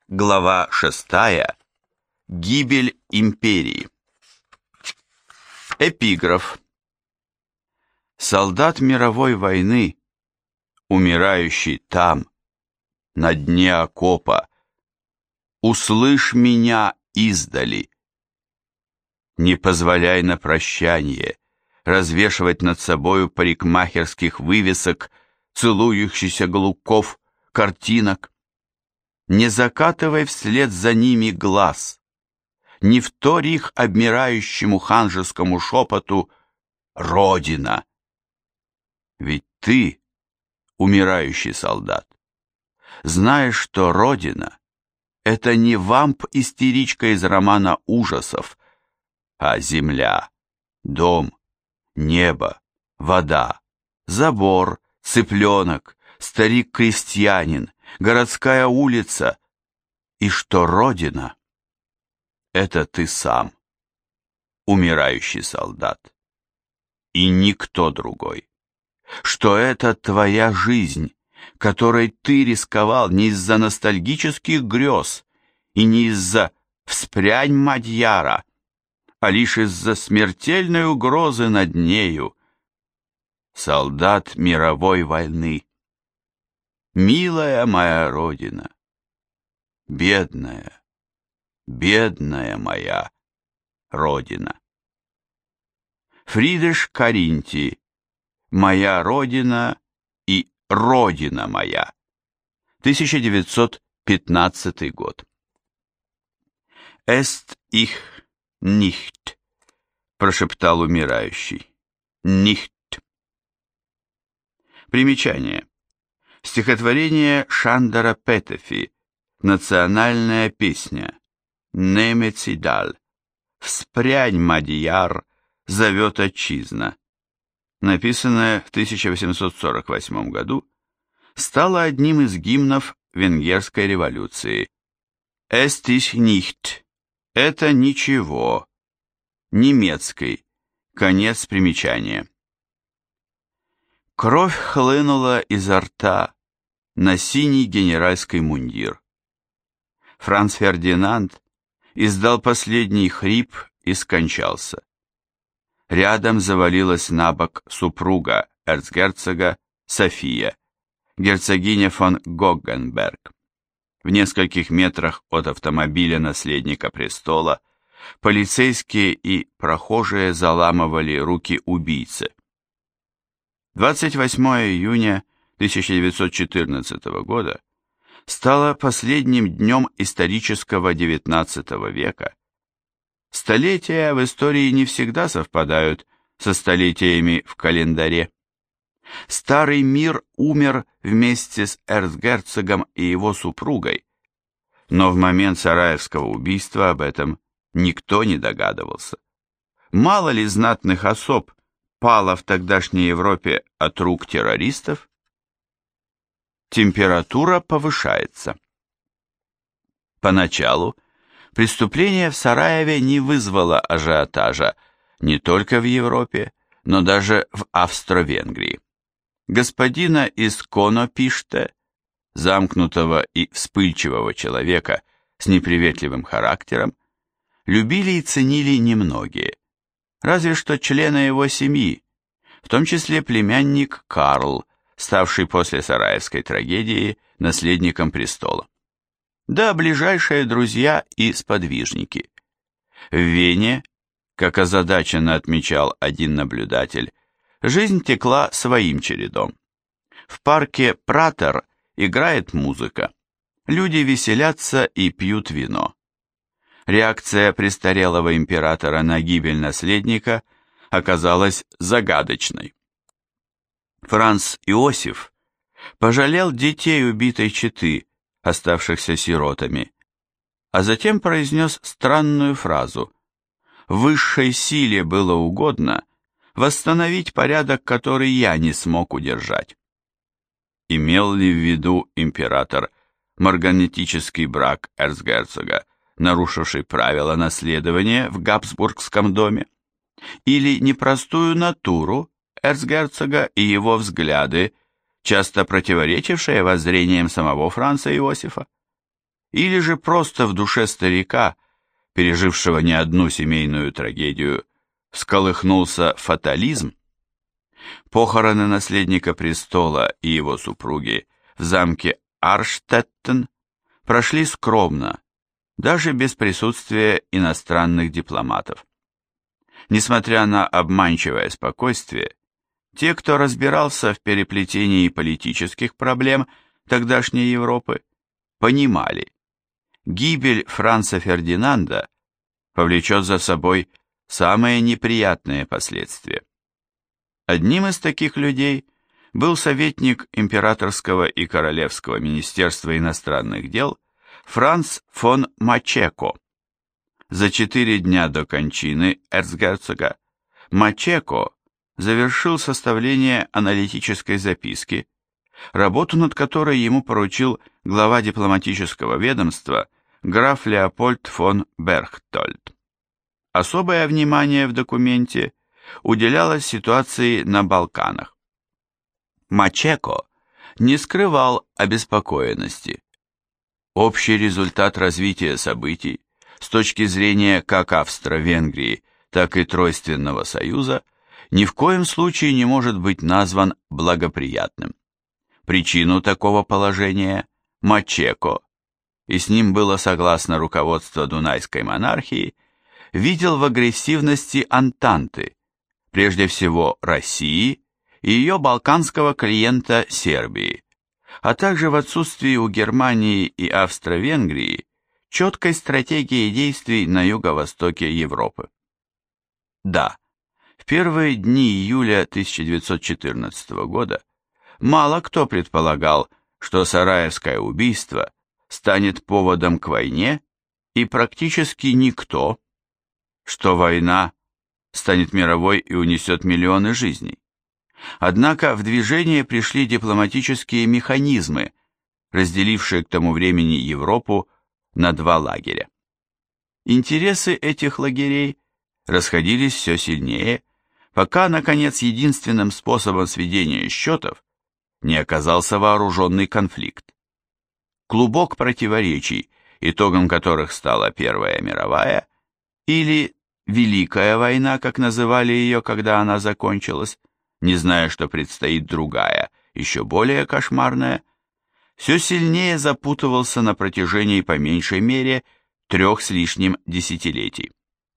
Глава 6. Гибель империи. Эпиграф. Солдат мировой войны, умирающий там, на дне окопа, услышь меня издали. Не позволяй на прощание развешивать над собою парикмахерских вывесок, целующихся голубков, картинок. Не закатывай вслед за ними глаз, не вторь их обмирающему ханжескому шепоту «Родина!». Ведь ты, умирающий солдат, знаешь, что Родина — это не вамп-истеричка из романа ужасов, а земля, дом, небо, вода, забор, цыпленок, старик-крестьянин, городская улица, и что Родина — это ты сам, умирающий солдат, и никто другой, что это твоя жизнь, которой ты рисковал не из-за ностальгических грез и не из-за «вспрянь, Мадьяра», а лишь из-за смертельной угрозы над нею. Солдат мировой войны, милая моя Родина, бедная, бедная моя Родина. Фридеш Каринти, «Моя Родина» и «Родина моя», 1915 год. «Эст их нихт», прошептал умирающий, «нихт». Примечание. Стихотворение Шандора Петефи, национальная песня, «Немецидаль», «Вспрянь, Мадьяр, зовет отчизна», написанное в 1848 году, стало одним из гимнов Венгерской революции. «Es ist nicht», это ничего, немецкий, конец примечания. Кровь хлынула изо рта на синий генеральский мундир. Франц Фердинанд издал последний хрип и скончался. Рядом завалилась на бок супруга эрцгерцога София, герцогиня фон Гоггенберг. В нескольких метрах от автомобиля наследника престола полицейские и прохожие заламывали руки убийце. 28 июня 1914 года стало последним днем исторического XIX века. Столетия в истории не всегда совпадают со столетиями в календаре. Старый мир умер вместе с эрцгерцогом и его супругой, но в момент Сараевского убийства об этом никто не догадывался. Мало ли знатных особ пало в тогдашней Европе от рук террористов? Температура повышается. Поначалу преступление в Сараеве не вызвало ажиотажа не только в Европе, но даже в Австро-Венгрии. Господина из Конопиште, замкнутого и вспыльчивого человека с неприветливым характером, любили и ценили немногие, разве что члены его семьи, в том числе племянник Карл, ставший после Сараевской трагедии наследником престола. Да, ближайшие друзья и сподвижники. В Вене, как озадаченно отмечал один наблюдатель, жизнь текла своим чередом. В парке Пратер играет музыка, люди веселятся и пьют вино. Реакция престарелого императора на гибель наследника оказалась загадочной. Франц Иосиф пожалел детей убитой четы, оставшихся сиротами, а затем произнес странную фразу: «Высшей силе было угодно восстановить порядок, который я не смог удержать». Имел ли в виду император марганетический брак эрцгерцога, нарушивший правила наследования в Габсбургском доме, или непростую натуру эрцгерцога и его взгляды, часто противоречившие воззрениям самого Франца Иосифа? или же просто в душе старика, пережившего не одну семейную трагедию, всколыхнулся фатализм? Похороны наследника престола и его супруги в замке Арштеттен прошли скромно, даже без присутствия иностранных дипломатов. Несмотря на обманчивое спокойствие, те, кто разбирался в переплетении политических проблем тогдашней Европы, понимали, гибель Франца Фердинанда повлечет за собой самые неприятные последствия. Одним из таких людей был советник императорского и королевского министерства иностранных дел Франц фон Мачеко. За 4 дня до кончины эрцгерцога Мачеко завершил составление аналитической записки, работу над которой ему поручил глава дипломатического ведомства граф Леопольд фон Берхтольд. Особое внимание в документе уделялось ситуации на Балканах. Мачеко не скрывал обеспокоенности. Общий результат развития событий с точки зрения как Австро-Венгрии, так и Тройственного союза ни в коем случае не может быть назван благоприятным. Причину такого положения Мачеко, и с ним было согласно руководство Дунайской монархии, видел в агрессивности Антанты, прежде всего России и ее балканского клиента Сербии, а также в отсутствии у Германии и Австро-Венгрии четкой стратегии действий на юго-востоке Европы. Да, в первые дни июля 1914 года мало кто предполагал, что Сараевское убийство станет поводом к войне, и практически никто, что война станет мировой и унесет миллионы жизней. Однако в движение пришли дипломатические механизмы, разделившие к тому времени Европу на 2 лагеря. Интересы этих лагерей расходились все сильнее, пока, наконец, единственным способом сведения счетов не оказался вооруженный конфликт. Клубок противоречий, итогом которых стала Первая мировая, или Великая война, как называли ее, когда она закончилась, не зная, что предстоит другая, еще более кошмарная, все сильнее запутывался на протяжении по меньшей мере 3 с лишним десятилетий.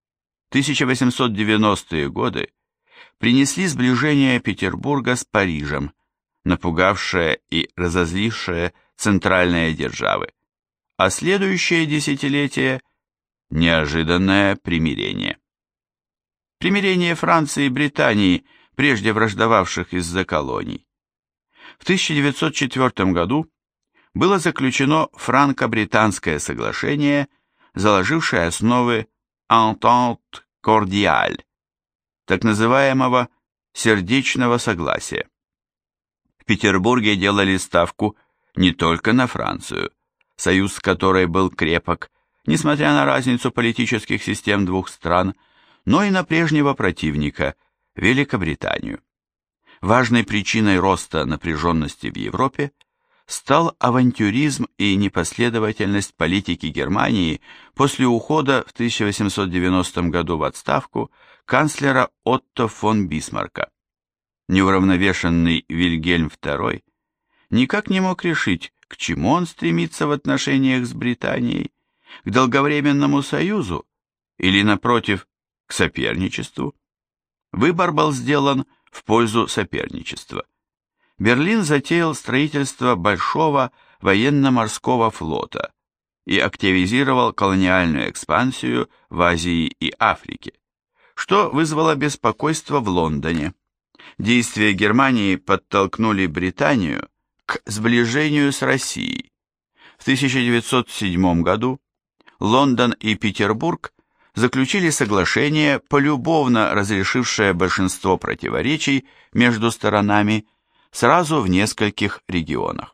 1890-е годы принесли сближение Петербурга с Парижем, напугавшее и разозлившее центральные державы, а следующее десятилетие – неожиданное примирение. Примирение Франции и Британии, прежде враждовавших из-за колоний. В 1904 году было заключено франко-британское соглашение, заложившее основы Entente cordiale, так называемого сердечного согласия. В Петербурге делали ставку не только на Францию, союз с которой был крепок, несмотря на разницу политических систем 2 стран, но и на прежнего противника, Великобританию. Важной причиной роста напряженности в Европе стал авантюризм и непоследовательность политики Германии после ухода в 1890 году в отставку канцлера Отто фон Бисмарка. Неуравновешенный Вильгельм II никак не мог решить, к чему он стремится в отношениях с Британией, к долговременному союзу или, напротив, к соперничеству. Выбор был сделан в пользу соперничества. Берлин затеял строительство большого военно-морского флота и активизировал колониальную экспансию в Азии и Африке, что вызвало беспокойство в Лондоне. Действия Германии подтолкнули Британию к сближению с Россией. В 1907 году Лондон и Петербург заключили соглашение, полюбовно разрешившее большинство противоречий между сторонами сразу в нескольких регионах.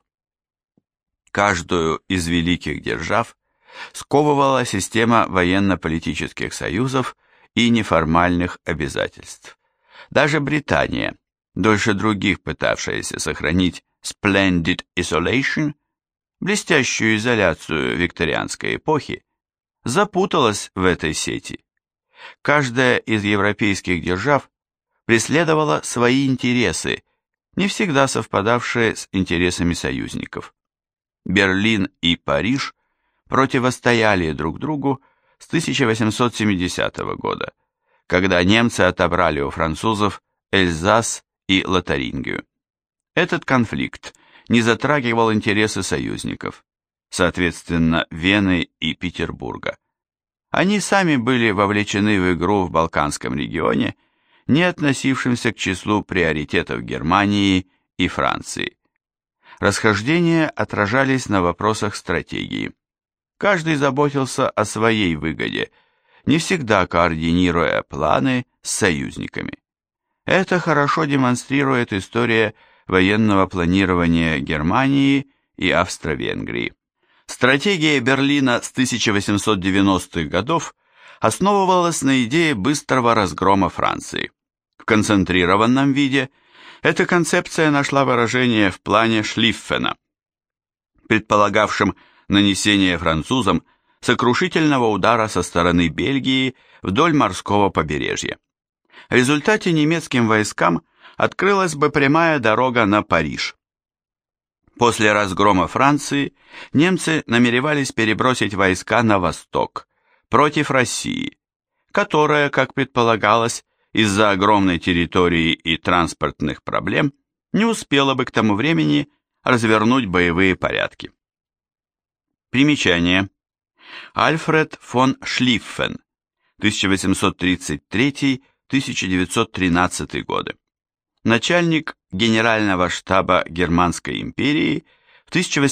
Каждую из великих держав сковывала система военно-политических союзов и неформальных обязательств. Даже Британия, дольше других пытавшаяся сохранить splendid isolation, блестящую изоляцию викторианской эпохи, запуталась в этой сети. Каждая из европейских держав преследовала свои интересы, не всегда совпадавшие с интересами союзников. Берлин и Париж противостояли друг другу с 1870 года, когда немцы отобрали у французов Эльзас и Лотарингию. Этот конфликт не затрагивал интересы союзников, соответственно, Вены и Петербурга. Они сами были вовлечены в игру в Балканском регионе, не относившемся к числу приоритетов Германии и Франции. Расхождения отражались на вопросах стратегии. Каждый заботился о своей выгоде, не всегда координируя планы с союзниками. Это хорошо демонстрирует история военного планирования Германии и Австро-Венгрии. Стратегия Берлина с 1890-х годов основывалась на идее быстрого разгрома Франции. В концентрированном виде эта концепция нашла выражение в плане Шлиффена, предполагавшем нанесение французам сокрушительного удара со стороны Бельгии вдоль морского побережья. В результате немецким войскам открылась бы прямая дорога на Париж. После разгрома Франции немцы намеревались перебросить войска на восток, против России, которая, как предполагалось, из-за огромной территории и транспортных проблем не успела бы к тому времени развернуть боевые порядки. Примечание. Альфред фон Шлиффен, 1833-1913 годы. Начальник Генерального штаба Германской империи в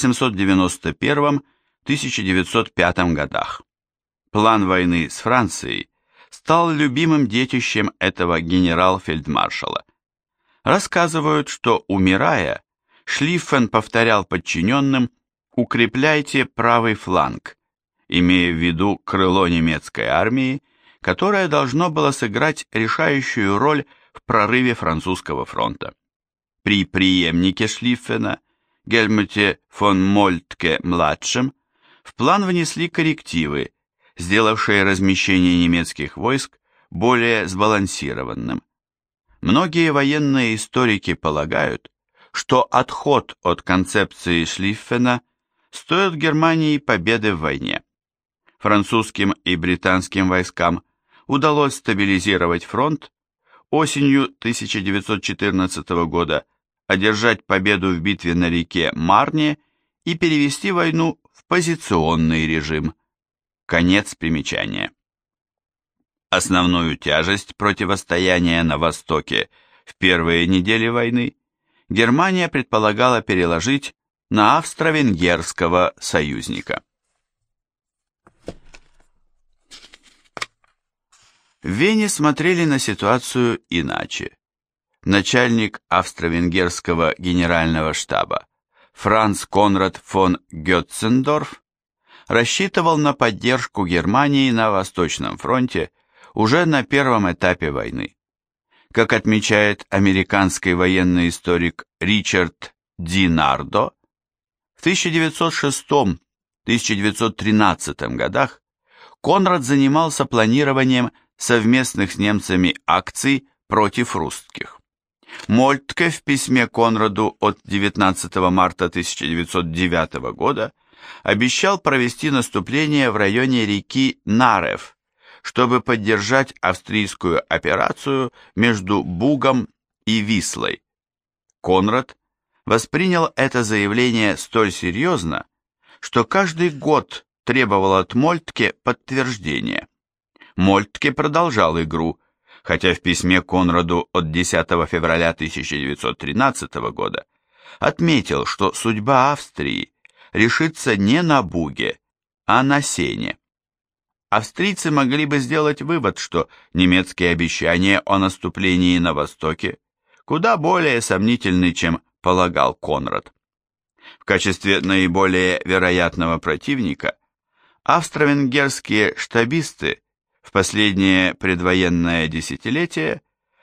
1891-1905 годах. План войны с Францией стал любимым детищем этого генерал-фельдмаршала. Рассказывают, что, умирая, Шлиффен повторял подчиненным «укрепляйте правый фланг», имея в виду крыло немецкой армии, которое должно было сыграть решающую роль в прорыве французского фронта. При преемнике Шлиффена, Гельмуте фон Мольтке-младшем, в план внесли коррективы, сделавшие размещение немецких войск более сбалансированным. Многие военные историки полагают, что отход от концепции Шлиффена стоит Германии победы в войне. Французским и британским войскам удалось стабилизировать фронт, осенью 1914 года одержать победу в битве на реке Марне и перевести войну в позиционный режим. Конец примечания. Основную тяжесть противостояния на Востоке в первые недели войны Германия предполагала переложить на австро-венгерского союзника. В Вене смотрели на ситуацию иначе. Начальник австро-венгерского генерального штаба Франц Конрад фон Гетцендорф рассчитывал на поддержку Германии на Восточном фронте уже на первом этапе войны. Как отмечает американский военный историк Ричард Ди Нардо, в 1906-1913 годах Конрад занимался планированием совместных с немцами акций против русских. Мольтке в письме Конраду от 19 марта 1909 года обещал провести наступление в районе реки Нарев, чтобы поддержать австрийскую операцию между Бугом и Вислой. Конрад воспринял это заявление столь серьезно, что каждый год требовал от Мольтке подтверждения. Мольтке продолжал игру, хотя в письме Конраду от 10 февраля 1913 года отметил, что судьба Австрии решится не на Буге, а на Сене. Австрийцы могли бы сделать вывод, что немецкие обещания о наступлении на Востоке куда более сомнительны, чем полагал Конрад. В качестве наиболее вероятного противника австро-венгерские штабисты в последнее предвоенное десятилетие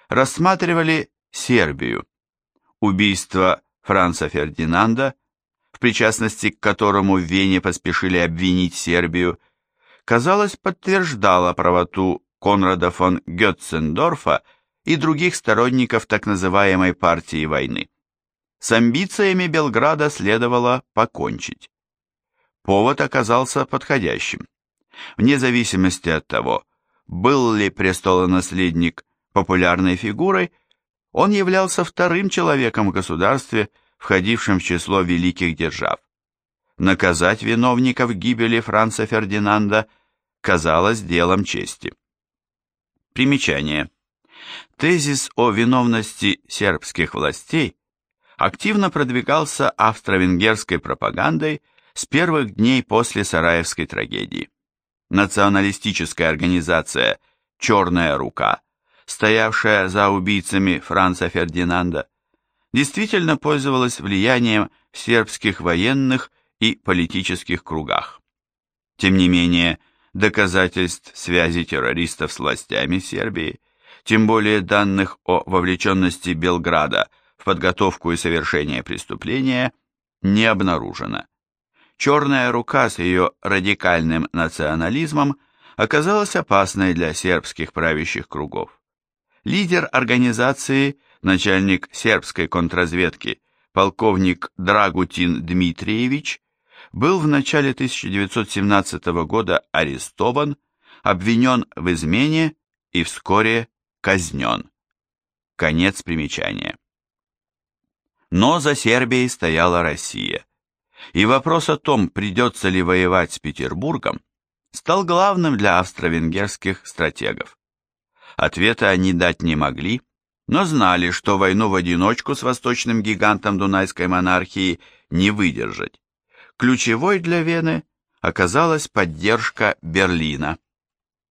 рассматривали Сербию. Убийство Франца Фердинанда в причастности к которому в Вене поспешили обвинить Сербию, казалось, подтверждало правоту Конрада фон Гетцендорфа и других сторонников так называемой партии войны. С амбициями Белграда следовало покончить. Повод оказался подходящим. Вне зависимости от того, был ли престолонаследник популярной фигурой, он являлся вторым человеком в государстве, входившим в число великих держав. Наказать виновников гибели Франца Фердинанда казалось делом чести. Примечание. Тезис о виновности сербских властей активно продвигался австро-венгерской пропагандой с первых дней после Сараевской трагедии. Националистическая организация «Черная рука», стоявшая за убийцами Франца Фердинанда, действительно пользовалась влиянием в сербских военных и политических кругах. Тем не менее, доказательств связи террористов с властями Сербии, тем более данных о вовлеченности Белграда в подготовку и совершение преступления, не обнаружено. «Черная рука» с ее радикальным национализмом оказалась опасной для сербских правящих кругов. Лидер организации, начальник сербской контрразведки, полковник Драгутин Дмитриевич, был в начале 1917 года арестован, обвинен в измене и вскоре казнен. Конец примечания. Но за Сербией стояла Россия, и вопрос о том, придется ли воевать с Петербургом, стал главным для австро-венгерских стратегов. Ответа они дать не могли, но знали, что войну в одиночку с восточным гигантом Дунайской монархии не выдержать. Ключевой для Вены оказалась поддержка Берлина.